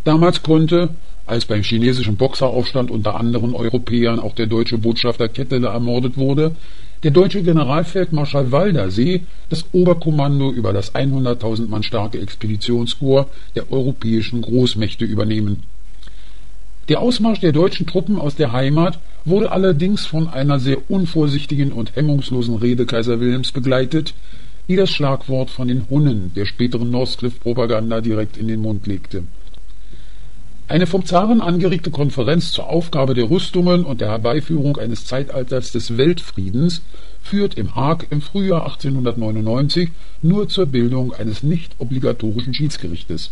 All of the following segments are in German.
Damals konnte, als beim chinesischen Boxeraufstand unter anderen Europäern auch der deutsche Botschafter Ketteler ermordet wurde, der deutsche Generalfeldmarschall Waldersee das Oberkommando über das 100.000 Mann starke Expeditionskorps der europäischen Großmächte übernehmen. Der Ausmarsch der deutschen Truppen aus der Heimat wurde allerdings von einer sehr unvorsichtigen und hemmungslosen Rede Kaiser Wilhelms begleitet, die das Schlagwort von den Hunnen der späteren Northcliffe-Propaganda direkt in den Mund legte. Eine vom Zaren angeregte Konferenz zur Aufgabe der Rüstungen und der Herbeiführung eines Zeitalters des Weltfriedens führt im Haag im Frühjahr 1899 nur zur Bildung eines nicht obligatorischen Schiedsgerichtes.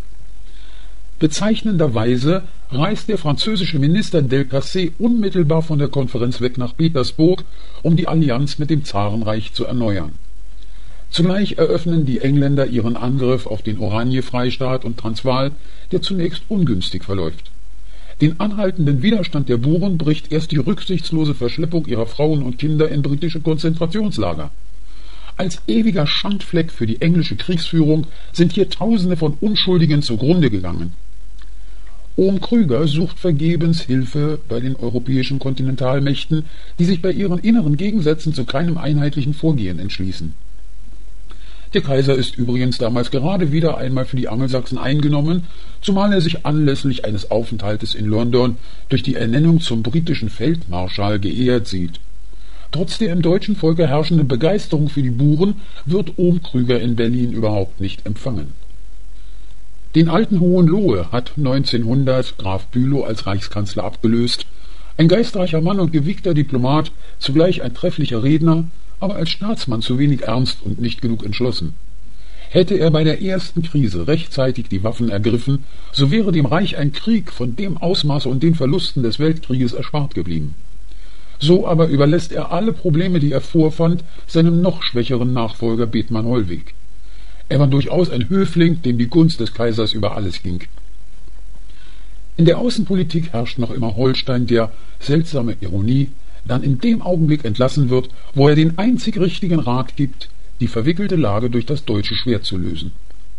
Bezeichnenderweise reist der französische Minister Delcassé unmittelbar von der Konferenz weg nach Petersburg, um die Allianz mit dem Zarenreich zu erneuern. Zugleich eröffnen die Engländer ihren Angriff auf den Oranje-Freistaat und Transvaal, der zunächst ungünstig verläuft. Den anhaltenden Widerstand der Buren bricht erst die rücksichtslose Verschleppung ihrer Frauen und Kinder in britische Konzentrationslager. Als ewiger Schandfleck für die englische Kriegsführung sind hier Tausende von Unschuldigen zugrunde gegangen. Ohm Krüger sucht vergebens Hilfe bei den europäischen Kontinentalmächten, die sich bei ihren inneren Gegensätzen zu keinem einheitlichen Vorgehen entschließen. Der Kaiser ist übrigens damals gerade wieder einmal für die Angelsachsen eingenommen, zumal er sich anlässlich eines Aufenthaltes in London durch die Ernennung zum britischen Feldmarschall geehrt sieht. Trotz der im deutschen Volke herrschenden Begeisterung für die Buren wird Ohm Krüger in Berlin überhaupt nicht empfangen. Den alten Hohenlohe hat 1900 Graf Bülow als Reichskanzler abgelöst, ein geistreicher Mann und gewiegter Diplomat, zugleich ein trefflicher Redner, aber als Staatsmann zu wenig ernst und nicht genug entschlossen. Hätte er bei der ersten Krise rechtzeitig die Waffen ergriffen, so wäre dem Reich ein Krieg von dem Ausmaße und den Verlusten des Weltkrieges erspart geblieben. So aber überlässt er alle Probleme, die er vorfand, seinem noch schwächeren Nachfolger Bethmann Hollweg. Er war durchaus ein Höfling, dem die Gunst des Kaisers über alles ging. In der Außenpolitik herrscht noch immer Holstein, der, seltsame Ironie, dann in dem Augenblick entlassen wird, wo er den einzig richtigen Rat gibt, die verwickelte Lage durch das deutsche Schwert zu lösen.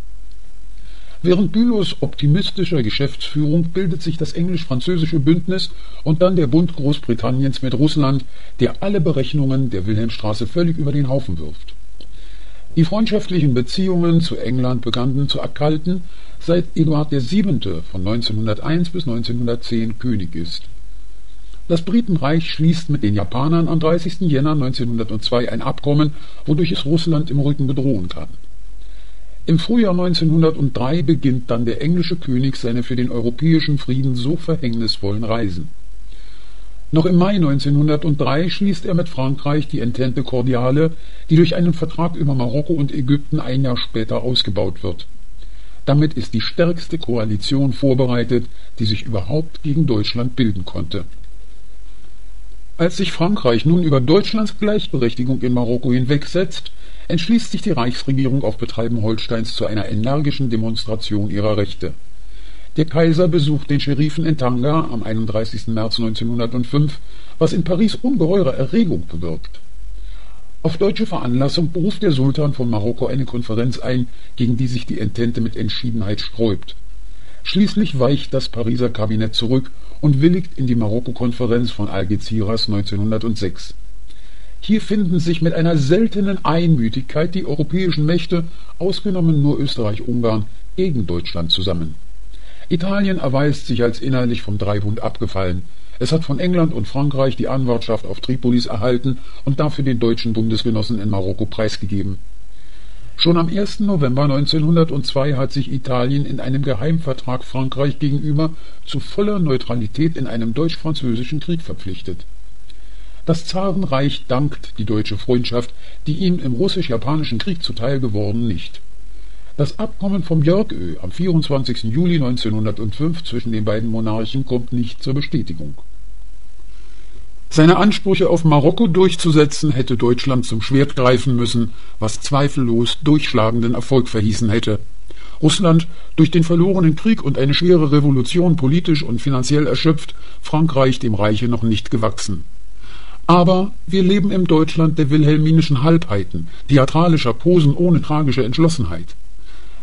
Während Bülows optimistischer Geschäftsführung bildet sich das englisch-französische Bündnis und dann der Bund Großbritanniens mit Russland, der alle Berechnungen der Wilhelmstraße völlig über den Haufen wirft. Die freundschaftlichen Beziehungen zu England begannen zu erkalten, seit Eduard VII. Von 1901 bis 1910 König ist. Das Britenreich schließt mit den Japanern am 30. Jänner 1902 ein Abkommen, wodurch es Russland im Rücken bedrohen kann. Im Frühjahr 1903 beginnt dann der englische König seine für den europäischen Frieden so verhängnisvollen Reisen. Noch im Mai 1903 schließt er mit Frankreich die Entente Cordiale, die durch einen Vertrag über Marokko und Ägypten ein Jahr später ausgebaut wird. Damit ist die stärkste Koalition vorbereitet, die sich überhaupt gegen Deutschland bilden konnte. Als sich Frankreich nun über Deutschlands Gleichberechtigung in Marokko hinwegsetzt, entschließt sich die Reichsregierung auf Betreiben Holsteins zu einer energischen Demonstration ihrer Rechte. Der Kaiser besucht den Scherifen in Tanga am 31. März 1905, was in Paris ungeheure Erregung bewirkt. Auf deutsche Veranlassung beruft der Sultan von Marokko eine Konferenz ein, gegen die sich die Entente mit Entschiedenheit sträubt. Schließlich weicht das Pariser Kabinett zurück und willigt in die Marokko-Konferenz von Algeciras 1906. Hier finden sich mit einer seltenen Einmütigkeit die europäischen Mächte, ausgenommen nur Österreich-Ungarn, gegen Deutschland zusammen. Italien erweist sich als innerlich vom Dreibund abgefallen. Es hat von England und Frankreich die Anwartschaft auf Tripolis erhalten und dafür den deutschen Bundesgenossen in Marokko preisgegeben. Schon am 1. November 1902 hat sich Italien in einem Geheimvertrag Frankreich gegenüber zu voller Neutralität in einem deutsch-französischen Krieg verpflichtet. Das Zarenreich dankt die deutsche Freundschaft, die ihm im russisch-japanischen Krieg zuteil geworden, nicht. Das Abkommen vom Björkö am 24. Juli 1905 zwischen den beiden Monarchen kommt nicht zur Bestätigung. Seine Ansprüche auf Marokko durchzusetzen, hätte Deutschland zum Schwert greifen müssen, was zweifellos durchschlagenden Erfolg verhießen hätte. Russland, durch den verlorenen Krieg und eine schwere Revolution politisch und finanziell erschöpft, Frankreich dem Reiche noch nicht gewachsen. Aber wir leben im Deutschland der wilhelminischen Halbheiten, theatralischer Posen ohne tragische Entschlossenheit.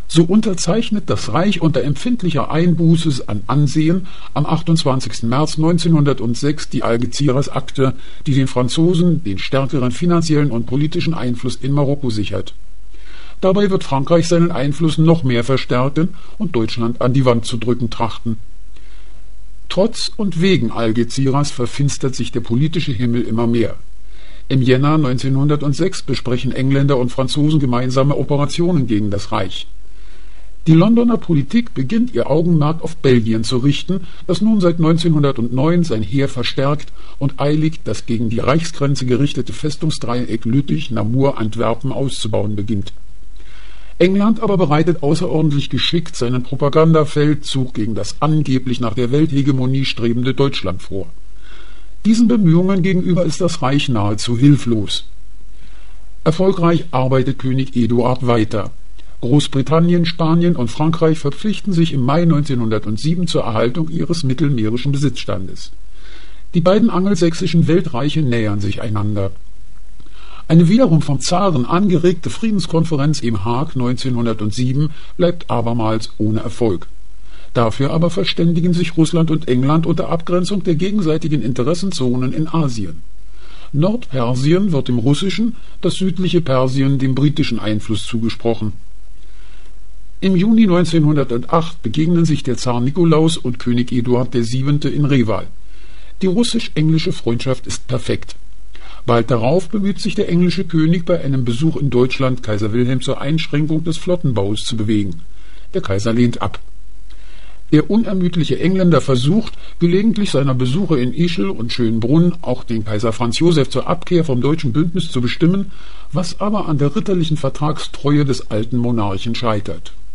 So unterzeichnet das Reich unter empfindlicher Einbuße an Ansehen am 28. März 1906 die Algeciras-Akte, die den Franzosen den stärkeren finanziellen und politischen Einfluss in Marokko sichert. Dabei wird Frankreich seinen Einfluss noch mehr verstärken und Deutschland an die Wand zu drücken trachten. Trotz und wegen Algeciras verfinstert sich der politische Himmel immer mehr. Im Jänner 1906 besprechen Engländer und Franzosen gemeinsame Operationen gegen das Reich. Die Londoner Politik beginnt ihr Augenmerk auf Belgien zu richten, das nun seit 1909 sein Heer verstärkt und eilig das gegen die Reichsgrenze gerichtete Festungsdreieck Lüttich, Namur, Antwerpen auszubauen beginnt. England aber bereitet außerordentlich geschickt seinen Propagandafeldzug gegen das angeblich nach der Welthegemonie strebende Deutschland vor. Diesen Bemühungen gegenüber ist das Reich nahezu hilflos. Erfolgreich arbeitet König Eduard weiter. Großbritannien, Spanien und Frankreich verpflichten sich im Mai 1907 zur Erhaltung ihres mittelmeerischen Besitzstandes. Die beiden angelsächsischen Weltreiche nähern sich einander. Eine wiederum vom Zaren angeregte Friedenskonferenz im Haag 1907 bleibt abermals ohne Erfolg. Dafür aber verständigen sich Russland und England unter Abgrenzung der gegenseitigen Interessenzonen in Asien. Nordpersien wird dem russischen, das südliche Persien dem britischen Einfluss zugesprochen. Im Juni 1908 begegnen sich der Zar Nikolaus und König Eduard VII. In Reval. Die russisch-englische Freundschaft ist perfekt. Bald darauf bemüht sich der englische König bei einem Besuch in Deutschland Kaiser Wilhelm zur Einschränkung des Flottenbaus zu bewegen. Der Kaiser lehnt ab. Der unermüdliche Engländer versucht, gelegentlich seiner Besuche in Ischl und Schönbrunn auch den Kaiser Franz Joseph zur Abkehr vom deutschen Bündnis zu bestimmen, was aber an der ritterlichen Vertragstreue des alten Monarchen scheitert.